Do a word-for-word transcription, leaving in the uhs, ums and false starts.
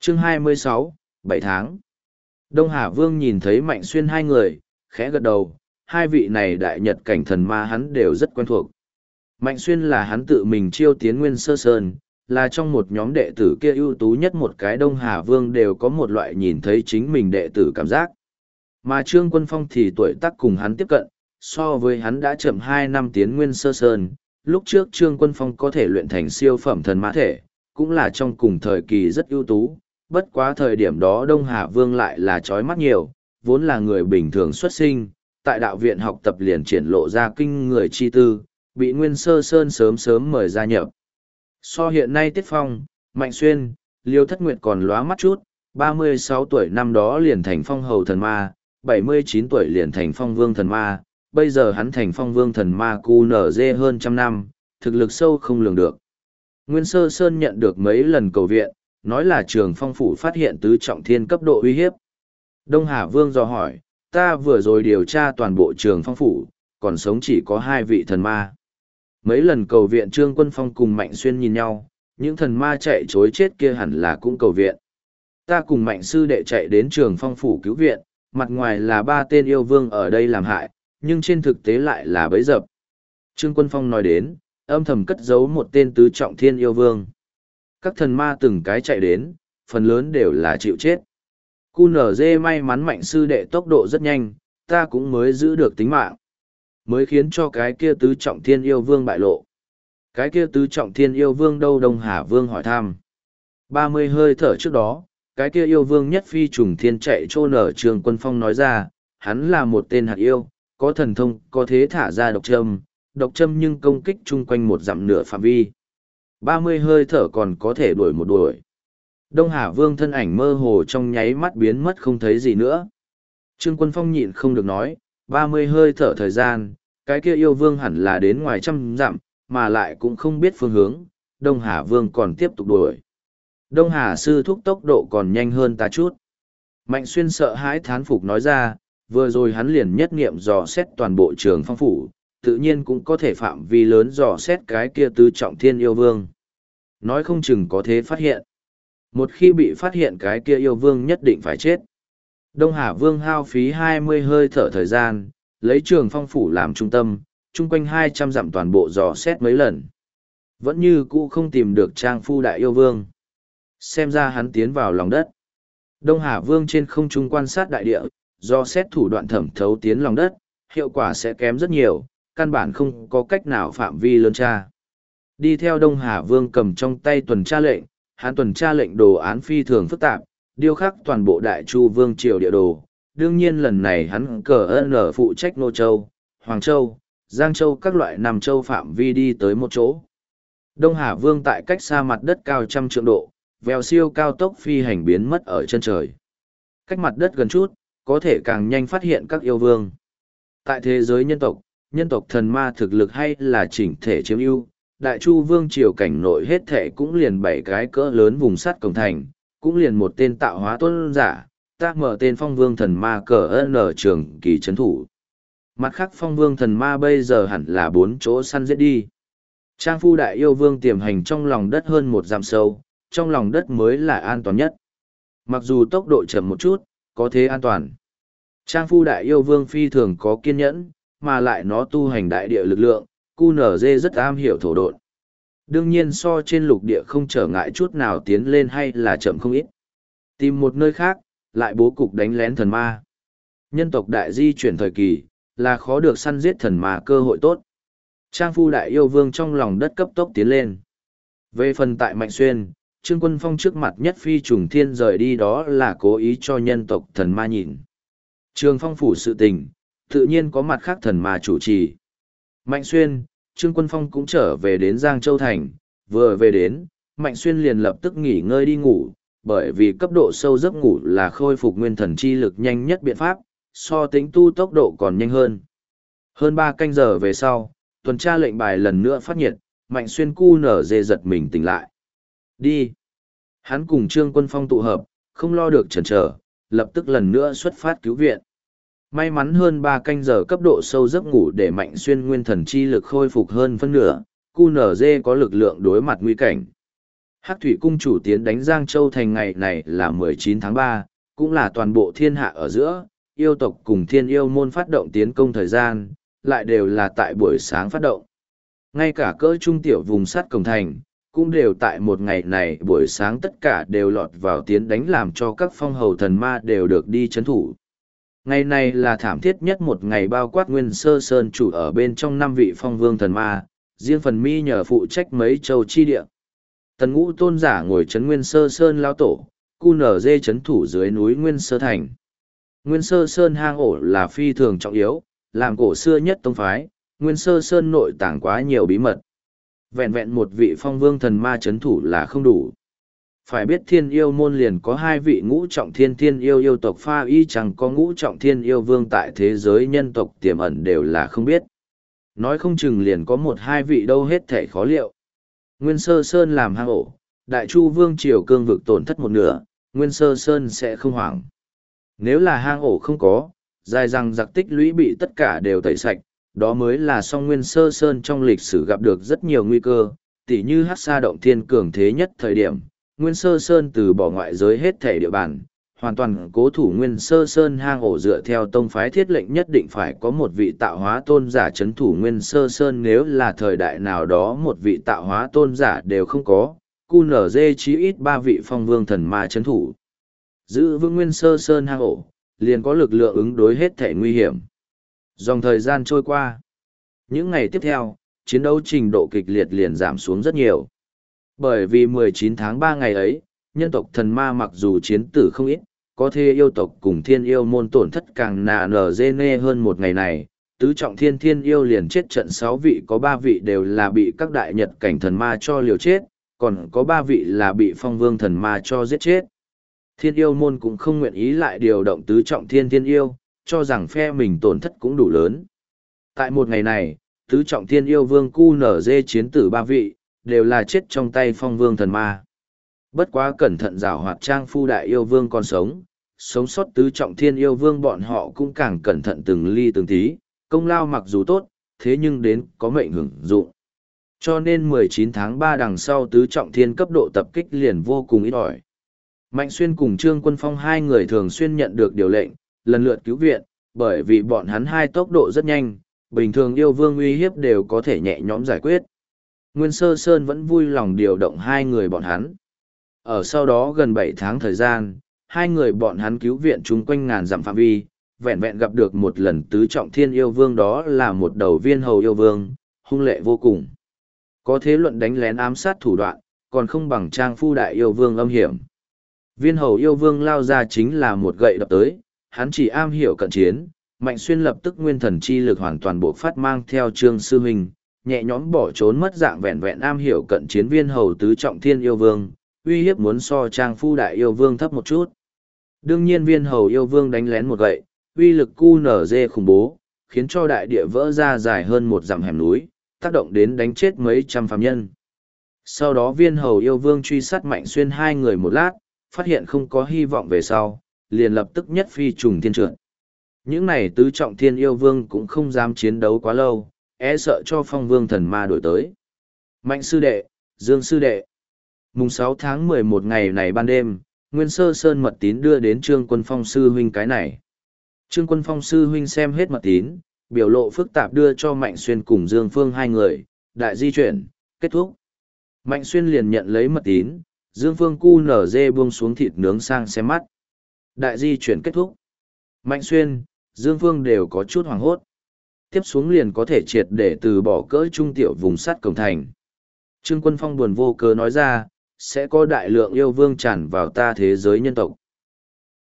Chương hai mươi sáu, bảy tháng. Đông Hà Vương nhìn thấy Mạnh Xuyên hai người, khẽ gật đầu, hai vị này đại nhật cảnh thần ma hắn đều rất quen thuộc. Mạnh Xuyên là hắn tự mình chiêu tiến Nguyên Sơ Sơn, là trong một nhóm đệ tử kia ưu tú nhất một cái. Đông Hà Vương đều có một loại nhìn thấy chính mình đệ tử cảm giác. Mà Trương Quân Phong thì tuổi tác cùng hắn tiếp cận, so với hắn đã chậm hai năm tiến Nguyên Sơ Sơn. Lúc trước Trương Quân Phong có thể luyện thành siêu phẩm thần ma thể, cũng là trong cùng thời kỳ rất ưu tú. Bất quá thời điểm đó Đông Hà Vương lại là chói mắt nhiều, vốn là người bình thường xuất sinh, tại đạo viện học tập liền triển lộ ra kinh người chi tư, bị Nguyên Sơ Sơn sớm sớm mời gia nhập. So hiện nay Tiết Phong, Mạnh Xuyên, Liêu Thất Nguyệt còn lóa mắt chút, ba mươi sáu tuổi năm đó liền thành phong hầu thần ma, bảy mươi chín tuổi liền thành phong vương thần ma, bây giờ hắn thành phong vương thần ma cu nở dê hơn trăm năm, thực lực sâu không lường được. Nguyên Sơ Sơn nhận được mấy lần cầu viện, nói là Trường Phong phủ phát hiện tứ trọng thiên cấp độ uy hiếp. Đông Hà Vương dò hỏi, ta vừa rồi điều tra toàn bộ Trường Phong phủ, còn sống chỉ có hai vị thần ma. Mấy lần cầu viện Trương Quân Phong cùng Mạnh Xuyên nhìn nhau, những thần ma chạy chối chết kia hẳn là cũng cầu viện. Ta cùng Mạnh sư đệ chạy đến Trường Phong phủ cứu viện, mặt ngoài là ba tên yêu vương ở đây làm hại, nhưng trên thực tế lại là bẫy dập. Trương Quân Phong nói đến, âm thầm cất giấu một tên tứ trọng thiên yêu vương. Các thần ma từng cái chạy đến, phần lớn đều là chịu chết. cu nở dê may mắn Mạnh sư đệ tốc độ rất nhanh, ta cũng mới giữ được tính mạng. Mới khiến cho cái kia tứ trọng thiên yêu vương bại lộ. Cái kia tứ trọng thiên yêu vương đâu? Đông Hà Vương hỏi thăm. Ba mươi hơi thở trước đó, cái kia yêu vương nhất phi trùng thiên chạy trô nở. Trường Quân Phong nói ra, hắn là một tên hạt yêu, có thần thông, có thế thả ra độc châm, độc châm nhưng công kích chung quanh một dặm nửa phạm vi. Ba mươi hơi thở còn có thể đuổi một đuổi. Đông Hà Vương thân ảnh mơ hồ trong nháy mắt biến mất không thấy gì nữa. Trương Quân Phong nhịn không được nói, ba mươi hơi thở thời gian, cái kia yêu vương hẳn là đến ngoài trăm dặm, mà lại cũng không biết phương hướng, Đông Hà Vương còn tiếp tục đuổi. Đông Hà sư thúc tốc độ còn nhanh hơn ta chút. Mạnh Xuyên sợ hãi thán phục nói ra, vừa rồi hắn liền nhất nghiệm dò xét toàn bộ Trường Phong phủ, tự nhiên cũng có thể phạm vi lớn dò xét cái kia tứ trọng thiên yêu vương. Nói không chừng có thế phát hiện. Một khi bị phát hiện cái kia yêu vương nhất định phải chết. Đông Hà Vương hao phí hai mươi hơi thở thời gian, lấy Trường Phong phủ làm trung tâm, chung quanh hai trăm dặm toàn bộ dò xét mấy lần. Vẫn như cũ không tìm được Trang Phu đại yêu vương. Xem ra hắn tiến vào lòng đất. Đông Hà Vương trên không trung quan sát đại địa, dò xét thủ đoạn thẩm thấu tiến lòng đất, hiệu quả sẽ kém rất nhiều, căn bản không có cách nào phạm vi lớn tra. Đi theo Đông Hà Vương cầm trong tay tuần tra lệnh, hắn tuần tra lệnh đồ án phi thường phức tạp, điêu khắc toàn bộ Đại Chu Vương triều địa đồ. Đương nhiên lần này hắn cờ ơn ở phụ trách Nô Châu, Hoàng Châu, Giang Châu các loại nằm châu phạm vi đi tới một chỗ. Đông Hà Vương tại cách xa mặt đất cao trăm trượng độ, vèo siêu cao tốc phi hành biến mất ở chân trời. Cách mặt đất gần chút, có thể càng nhanh phát hiện các yêu vương. Tại thế giới nhân tộc, nhân tộc thần ma thực lực hay là chỉnh thể chiếm ưu. Đại Chu Vương triều cảnh nội hết thể cũng liền bảy cái cỡ lớn vùng sắt cổng thành, cũng liền một tên tạo hóa tôn giả, ta mở tên phong vương thần ma cờ ơn ở trường kỳ trấn thủ. Mặt khác phong vương thần ma bây giờ hẳn là bốn chỗ săn giết đi. Trang Phu đại yêu vương tiềm hành trong lòng đất hơn một dặm sâu, trong lòng đất mới là an toàn nhất. Mặc dù tốc độ chậm một chút, có thế an toàn. Trang Phu đại yêu vương phi thường có kiên nhẫn, mà lại nó tu hành đại địa lực lượng, cu nở dê rất am hiểu thổ độn. Đương nhiên so trên lục địa không trở ngại chút nào tiến lên hay là chậm không ít. Tìm một nơi khác, lại bố cục đánh lén thần ma. Nhân tộc đại di chuyển thời kỳ, là khó được săn giết thần ma cơ hội tốt. Trang Phu đại yêu vương trong lòng đất cấp tốc tiến lên. Về phần tại Mạnh Xuyên, Trương Quân Phong trước mặt nhất phi trùng thiên rời đi đó là cố ý cho nhân tộc thần ma nhìn. Trường Phong phủ sự tình, tự nhiên có mặt khác thần ma chủ trì. Mạnh Xuyên, Trương Quân Phong cũng trở về đến Giang Châu Thành, vừa về đến, Mạnh Xuyên liền lập tức nghỉ ngơi đi ngủ, bởi vì cấp độ sâu giấc ngủ là khôi phục nguyên thần chi lực nhanh nhất biện pháp, so tính tu tốc độ còn nhanh hơn. Hơn ba canh giờ về sau, tuần tra lệnh bài lần nữa phát nhiệt, Mạnh Xuyên cu nở dê giật mình tỉnh lại. Đi! Hắn cùng Trương Quân Phong tụ hợp, không lo được chần chờ, lập tức lần nữa xuất phát cứu viện. May mắn hơn ba canh giờ cấp độ sâu giấc ngủ để Mạnh Xuyên nguyên thần chi lực khôi phục hơn phân nửa, cu nở dê có lực lượng đối mặt nguy cảnh. Hắc thủy cung chủ tiến đánh Giang Châu thành ngày này là mười chín tháng ba, cũng là toàn bộ thiên hạ ở giữa, yêu tộc cùng thiên yêu môn phát động tiến công thời gian, lại đều là tại buổi sáng phát động. Ngay cả cỡ trung tiểu vùng sắt cổng thành, cũng đều tại một ngày này buổi sáng tất cả đều lọt vào tiến đánh làm cho các phong hầu thần ma đều được đi chấn thủ. Ngày này là thảm thiết nhất một ngày bao quát Nguyên Sơ Sơn chủ ở bên trong năm vị phong vương thần ma, riêng phần mi nhờ phụ trách mấy châu chi địa. Tần Ngũ tôn giả ngồi chấn Nguyên Sơ Sơn lao tổ, cu nở dê chấn thủ dưới núi Nguyên Sơ Thành. Nguyên Sơ Sơn hang ổ là phi thường trọng yếu, làm cổ xưa nhất tông phái, Nguyên Sơ Sơn nội tàng quá nhiều bí mật. Vẹn vẹn một vị phong vương thần ma chấn thủ là không đủ. Phải biết thiên yêu môn liền có hai vị ngũ trọng thiên thiên yêu yêu tộc pha y chẳng có ngũ trọng thiên yêu vương tại thế giới nhân tộc tiềm ẩn đều là không biết. Nói không chừng liền có một hai vị đâu hết thể khó liệu. Nguyên Sơ Sơn làm hang ổ, Đại Chu Vương Triều cương vực tổn thất một nửa, Nguyên Sơ Sơn sẽ không hoảng. Nếu là hang ổ không có, dài rằng giặc tích lũy bị tất cả đều tẩy sạch, đó mới là song Nguyên Sơ Sơn trong lịch sử gặp được rất nhiều nguy cơ, tỉ như Hắc Sa động thiên cường thế nhất thời điểm, Nguyên Sơ Sơn từ bỏ ngoại giới hết thể địa bàn, hoàn toàn cố thủ Nguyên Sơ Sơn hang ổ dựa theo tông phái thiết lệnh nhất định phải có một vị tạo hóa tôn giả chấn thủ Nguyên Sơ Sơn, nếu là thời đại nào đó một vị tạo hóa tôn giả đều không có, cu nở dê chí ít ba vị phong vương thần ma chấn thủ. Giữ vững Nguyên Sơ Sơn hang ổ, liền có lực lượng ứng đối hết thể nguy hiểm. Dòng thời gian trôi qua. Những ngày tiếp theo, chiến đấu trình độ kịch liệt liền giảm xuống rất nhiều. Bởi vì mười chín tháng ba ngày ấy, nhân tộc thần ma mặc dù chiến tử không ít, có thể yêu tộc cùng thiên yêu môn tổn thất càng nà nở dê nê hơn một ngày này. Tứ trọng thiên thiên yêu liền chết trận sáu vị, có ba vị đều là bị các đại nhật cảnh thần ma cho liều chết, còn có ba vị là bị phong vương thần ma cho giết chết. Thiên yêu môn cũng không nguyện ý lại điều động tứ trọng thiên thiên yêu, cho rằng phe mình tổn thất cũng đủ lớn. Tại một ngày này, tứ trọng thiên yêu vương cu nở dê chiến tử ba vị, đều là chết trong tay phong vương thần ma. Bất quá cẩn thận rào hoạt trang phu đại yêu vương còn sống, sống sót tứ trọng thiên yêu vương bọn họ cũng càng cẩn thận từng ly từng tí, công lao mặc dù tốt, thế nhưng đến có mệnh hưởng dụng. Cho nên mười chín tháng ba đằng sau tứ trọng thiên cấp độ tập kích liền vô cùng ít ỏi. Mạnh Xuyên cùng Trương Quân Phong hai người thường xuyên nhận được điều lệnh, lần lượt cứu viện, bởi vì bọn hắn hai tốc độ rất nhanh, bình thường yêu vương uy hiếp đều có thể nhẹ nhõm giải quyết. Nguyên Sơ Sơn vẫn vui lòng điều động hai người bọn hắn. Ở sau đó gần bảy tháng thời gian, hai người bọn hắn cứu viện chung quanh ngàn dặm phạm vi, vẹn vẹn gặp được một lần tứ trọng thiên yêu vương, đó là một đầu viên hầu yêu vương, hung lệ vô cùng. Có thế luận đánh lén ám sát thủ đoạn, còn không bằng trang phu đại yêu vương âm hiểm. Viên hầu yêu vương lao ra chính là một gậy đập tới, hắn chỉ am hiểu cận chiến, Mạnh Xuyên lập tức nguyên thần chi lực hoàn toàn bộ phát mang theo Trương sư huynh, nhẹ nhõm bỏ trốn mất dạng, vẹn vẹn am hiểu cận chiến viên hầu tứ trọng thiên yêu vương, uy hiếp muốn so trang phu đại yêu vương thấp một chút. Đương nhiên viên hầu yêu vương đánh lén một gậy, uy lực cu nở dê khủng bố, khiến cho đại địa vỡ ra dài hơn một dặm hẻm núi, tác động đến đánh chết mấy trăm phàm nhân. Sau đó viên hầu yêu vương truy sát Mạnh Xuyên hai người một lát, phát hiện không có hy vọng về sau, liền lập tức nhất phi trùng thiên trượt. Những này tứ trọng thiên yêu vương cũng không dám chiến đấu quá lâu, e sợ cho phong vương thần ma đổi tới. Mạnh sư đệ, Dương sư đệ. Mùng sáu tháng mười một ngày này ban đêm, Nguyên Sơ Sơn mật tín đưa đến Trương Quân Phong sư huynh cái này. Trương Quân Phong sư huynh xem hết mật tín, biểu lộ phức tạp đưa cho Mạnh Xuyên cùng Dương Phương hai người, đại di chuyển, kết thúc. Mạnh Xuyên liền nhận lấy mật tín, Dương Phương cu nở dê buông xuống thịt nướng sang xem mắt. Đại di chuyển kết thúc. Mạnh Xuyên, Dương Phương đều có chút hoảng hốt. Tiếp xuống liền có thể triệt để từ bỏ cỡ trung tiểu vùng sắt cổng thành. Trương Quân Phong buồn vô cớ nói ra, sẽ có đại lượng yêu vương tràn vào ta thế giới nhân tộc.